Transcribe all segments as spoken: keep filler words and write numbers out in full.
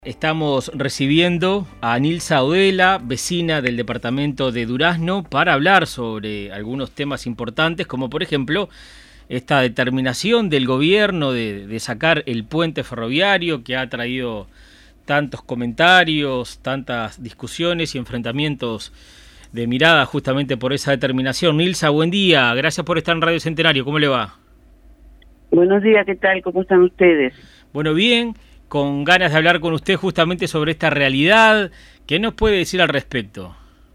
Estamos recibiendo a Nilsa Odela, vecina del departamento de Durazno, para hablar sobre algunos temas importantes, como por ejemplo esta determinación del gobierno de, de sacar el puente ferroviario, que ha traído tantos comentarios, tantas discusiones y enfrentamientos de mirada justamente por esa determinación. Nilsa, buen día, gracias por estar en Radio Centenario, ¿cómo le va? Buenos días, ¿qué tal? ¿Cómo están ustedes? Bueno, bien, con ganas de hablar con usted justamente sobre esta realidad. ¿Qué nos puede decir al respecto?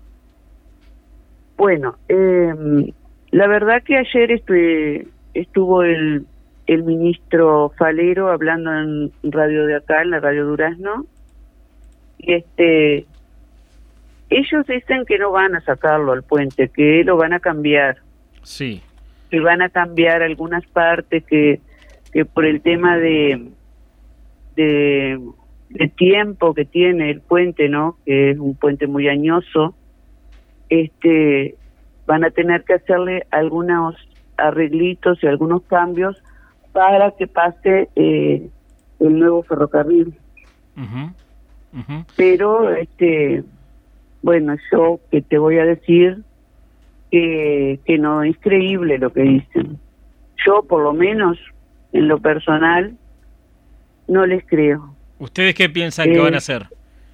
Bueno, eh, la verdad que ayer estuve, estuvo el, el ministro Falero hablando en radio de acá, en la radio Durazno, y este, ellos dicen que no van a sacarlo al puente, que lo van a cambiar. Sí. Que van a cambiar algunas partes, que, que por el tema de... De, de tiempo que tiene el puente, ¿no? Que es un puente muy añoso, este, van a tener que hacerle algunos arreglitos y algunos cambios para que pase eh, el nuevo ferrocarril. Uh-huh. Uh-huh. Pero, este, bueno, yo que te voy a decir que, que no es creíble lo que dicen. Yo, por lo menos, en lo personal, no les creo. ¿Ustedes qué piensan eh, que van a hacer?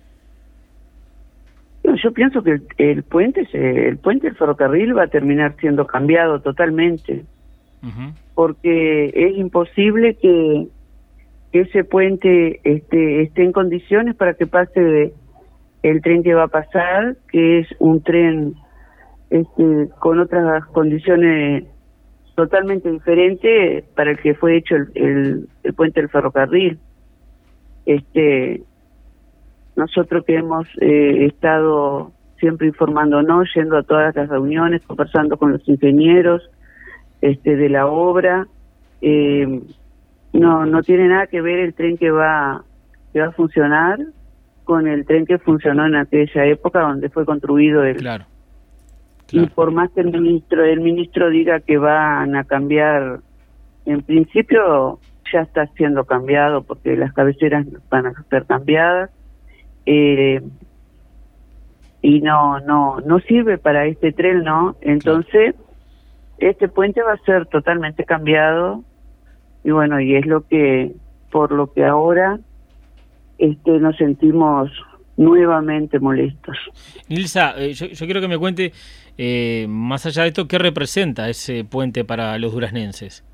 Yo pienso que el, el puente, se, el puente del ferrocarril va a terminar siendo cambiado totalmente, uh-huh. porque es imposible que, que ese puente este, esté en condiciones para que pase el tren que va a pasar, que es un tren este, con otras condiciones totalmente diferente para el que fue hecho el, el, el puente del ferrocarril. Este, nosotros que hemos eh, estado siempre informándonos, yendo a todas las reuniones, conversando con los ingenieros este, de la obra, eh, no no tiene nada que ver el tren que va que va a funcionar con el tren que funcionó en aquella época donde fue construido el. Claro. Claro. Y por más que el ministro, el ministro diga que van a cambiar, en principio ya está siendo cambiado porque las cabeceras van a ser cambiadas, eh, y no no no sirve para este tren, ¿no? Entonces, claro, este puente va a ser totalmente cambiado, y bueno, y es lo que, por lo que ahora este nos sentimos nuevamente molestos. Nilsa, eh, yo, yo quiero que me cuente, eh, más allá de esto, ¿qué representa ese puente para los duraznenses?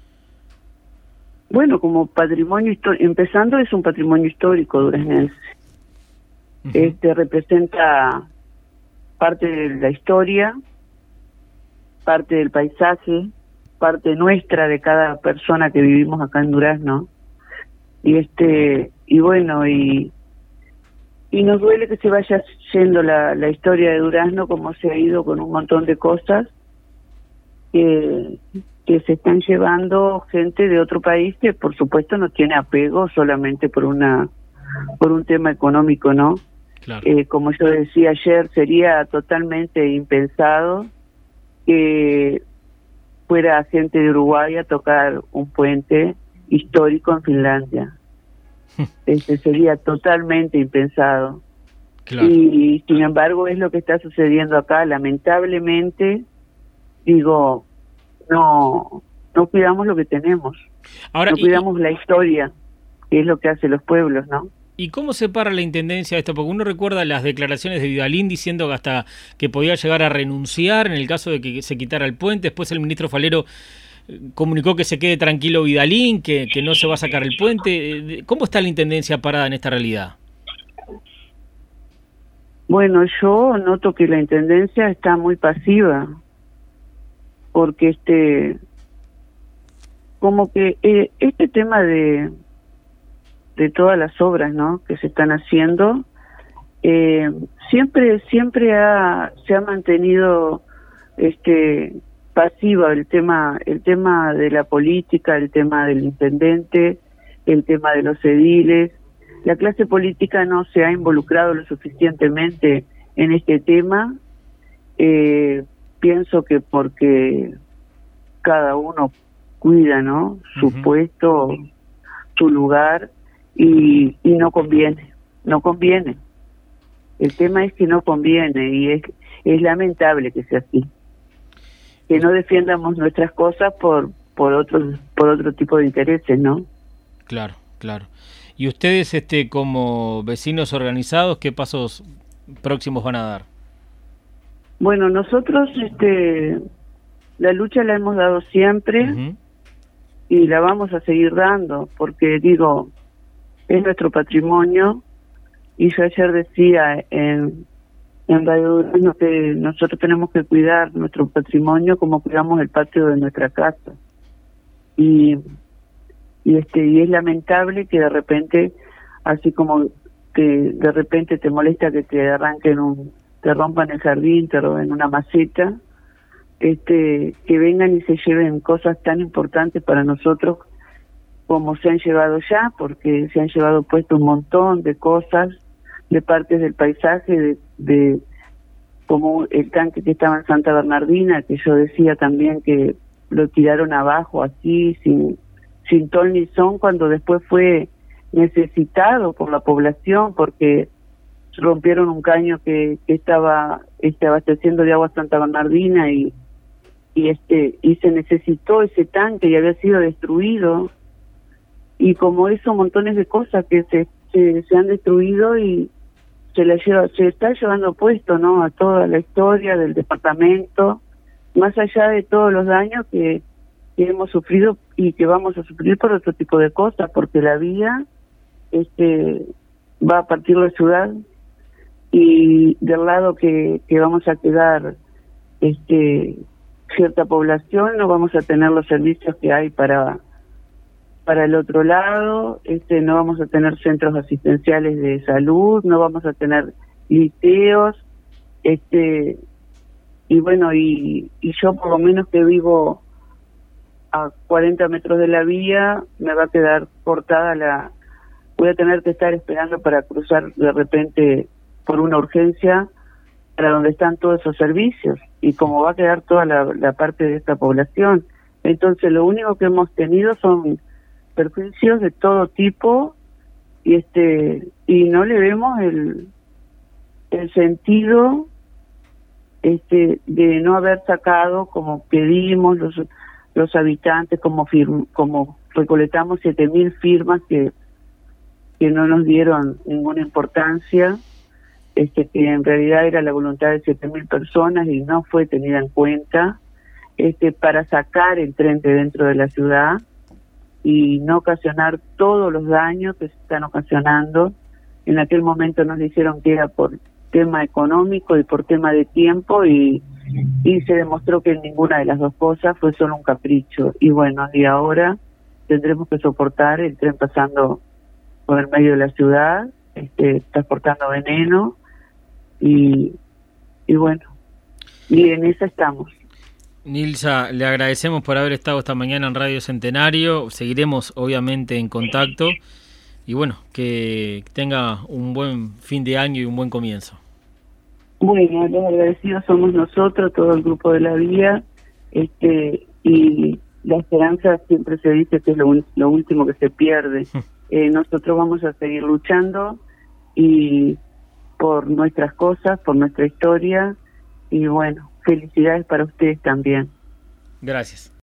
Bueno, como patrimonio histórico, empezando, es un patrimonio histórico duraznense. Uh-huh. Este representa parte de la historia, parte del paisaje, parte nuestra, de cada persona que vivimos acá en Durazno. Y este, y bueno, y Y nos duele que se vaya yendo la, la historia de Durazno, como se ha ido con un montón de cosas que, que se están llevando gente de otro país que por supuesto no tiene apego solamente por una por un tema económico, ¿no? Claro. Eh, como yo decía ayer, sería totalmente impensado que fuera gente de Uruguay a tocar un puente histórico en Finlandia. Ese sería totalmente impensado. Claro. Y sin embargo es lo que está sucediendo acá, lamentablemente. Digo, no no cuidamos lo que tenemos. Ahora, no cuidamos y, la historia, que es lo que hacen los pueblos, ¿no? ¿Y cómo se para la intendencia de esto? Porque uno recuerda las declaraciones de Vidalín diciendo que hasta que podía llegar a renunciar en el caso de que se quitara el puente. Después el ministro Falero comunicó que se quede tranquilo Vidalín, que, que no se va a sacar el puente. ¿Cómo está la intendencia parada en esta realidad? Bueno, yo noto que la intendencia está muy pasiva, porque este, como que eh, este tema de de todas las obras, ¿no?, que se están haciendo, eh, siempre siempre ha se ha mantenido este pasiva el tema el tema de la política, el tema del intendente, el tema de los ediles. La clase política no se ha involucrado lo suficientemente en este tema. Eh, pienso que porque cada uno cuida, ¿no?, su uh-huh. puesto, su lugar, y, y no conviene. no conviene. El tema es que no conviene y es, es lamentable que sea así. Que no defiendamos nuestras cosas por por otros por otro tipo de intereses, ¿no? Claro, claro. ¿Y ustedes, este, como vecinos organizados, qué pasos próximos van a dar? Bueno, nosotros, este, la lucha la hemos dado siempre uh-huh. y la vamos a seguir dando, porque digo, es nuestro patrimonio. Y yo ayer decía en, en Radio Durazno que nosotros tenemos que cuidar nuestro patrimonio como cuidamos el patio de nuestra casa. Y, y este y es lamentable que de repente, así como que de repente te molesta que te arranquen un, te rompan el jardín, te roben una maceta, este que vengan y se lleven cosas tan importantes para nosotros como se han llevado ya, porque se han llevado puesto un montón de cosas, de partes del paisaje, de, de como el tanque que estaba en Santa Bernardina, que yo decía también que lo tiraron abajo así, sin, sin ton ni son, cuando después fue necesitado por la población, porque rompieron un caño que, que estaba este, abasteciendo de agua Santa Bernardina y, y, este, y se necesitó ese tanque y había sido destruido. Y como eso, montones de cosas que se, se, se han destruido y se la lleva, se está llevando puesto, ¿no?, a toda la historia del departamento, más allá de todos los daños que, que hemos sufrido y que vamos a sufrir por otro tipo de cosas, porque la vía este va a partir la ciudad y del lado que, que vamos a quedar este cierta población no vamos a tener los servicios que hay para para el otro lado, este no vamos a tener centros asistenciales de salud, no vamos a tener liceos, este y bueno, y, y yo por lo menos que vivo a cuarenta metros de la vía, me va a quedar cortada la, voy a tener que estar esperando para cruzar de repente por una urgencia para donde están todos esos servicios, y como va a quedar toda la, la parte de esta población. Entonces lo único que hemos tenido son perjuicios de todo tipo, y este y no le vemos el el sentido este de no haber sacado, como pedimos los los habitantes, como firm, como recolectamos siete mil firmas que que no nos dieron ninguna importancia, este que en realidad era la voluntad de siete mil personas y no fue tenida en cuenta, este para sacar el tren de dentro de la ciudad y no ocasionar todos los daños que se están ocasionando. En aquel momento nos dijeron que era por tema económico y por tema de tiempo, y, y se demostró que ninguna de las dos cosas, fue solo un capricho. Y bueno, y ahora tendremos que soportar el tren pasando por el medio de la ciudad, este, transportando veneno, y, y bueno, y en esa estamos. Nilsa, le agradecemos por haber estado esta mañana en Radio Centenario. Seguiremos obviamente en contacto y bueno, que tenga un buen fin de año y un buen comienzo. Bueno, los agradecidos somos nosotros, todo el grupo de la vía, este y la esperanza siempre se dice que es lo, lo último que se pierde. eh, nosotros vamos a seguir luchando y por nuestras cosas, por nuestra historia, y bueno, felicidades para ustedes también. Gracias.